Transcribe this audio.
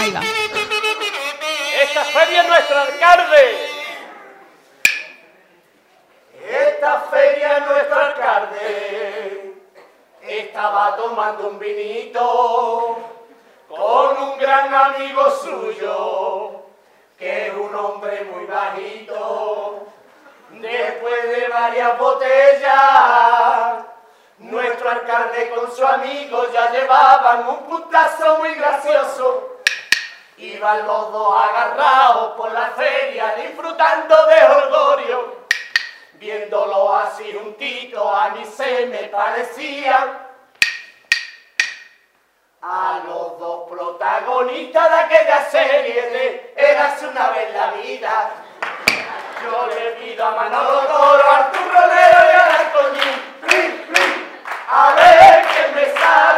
Ahí va. Esta feria es nuestro alcalde. Esta feria nuestro alcalde estaba tomando un vinito con un gran amigo suyo, que es un hombre muy bajito. Después de varias botellas, nuestro alcalde con su amigo ya llevaban un putazo muy gracioso. Iban los dos agarrados por la feria disfrutando de holgorio. Viéndolo así juntito, a mí se me parecía a los dos protagonistas de aquella serie de Érase una vez la vida. Yo le pido a Manolo Toro, a Arturo Rolero y a Antoñín, a ver qué me sale.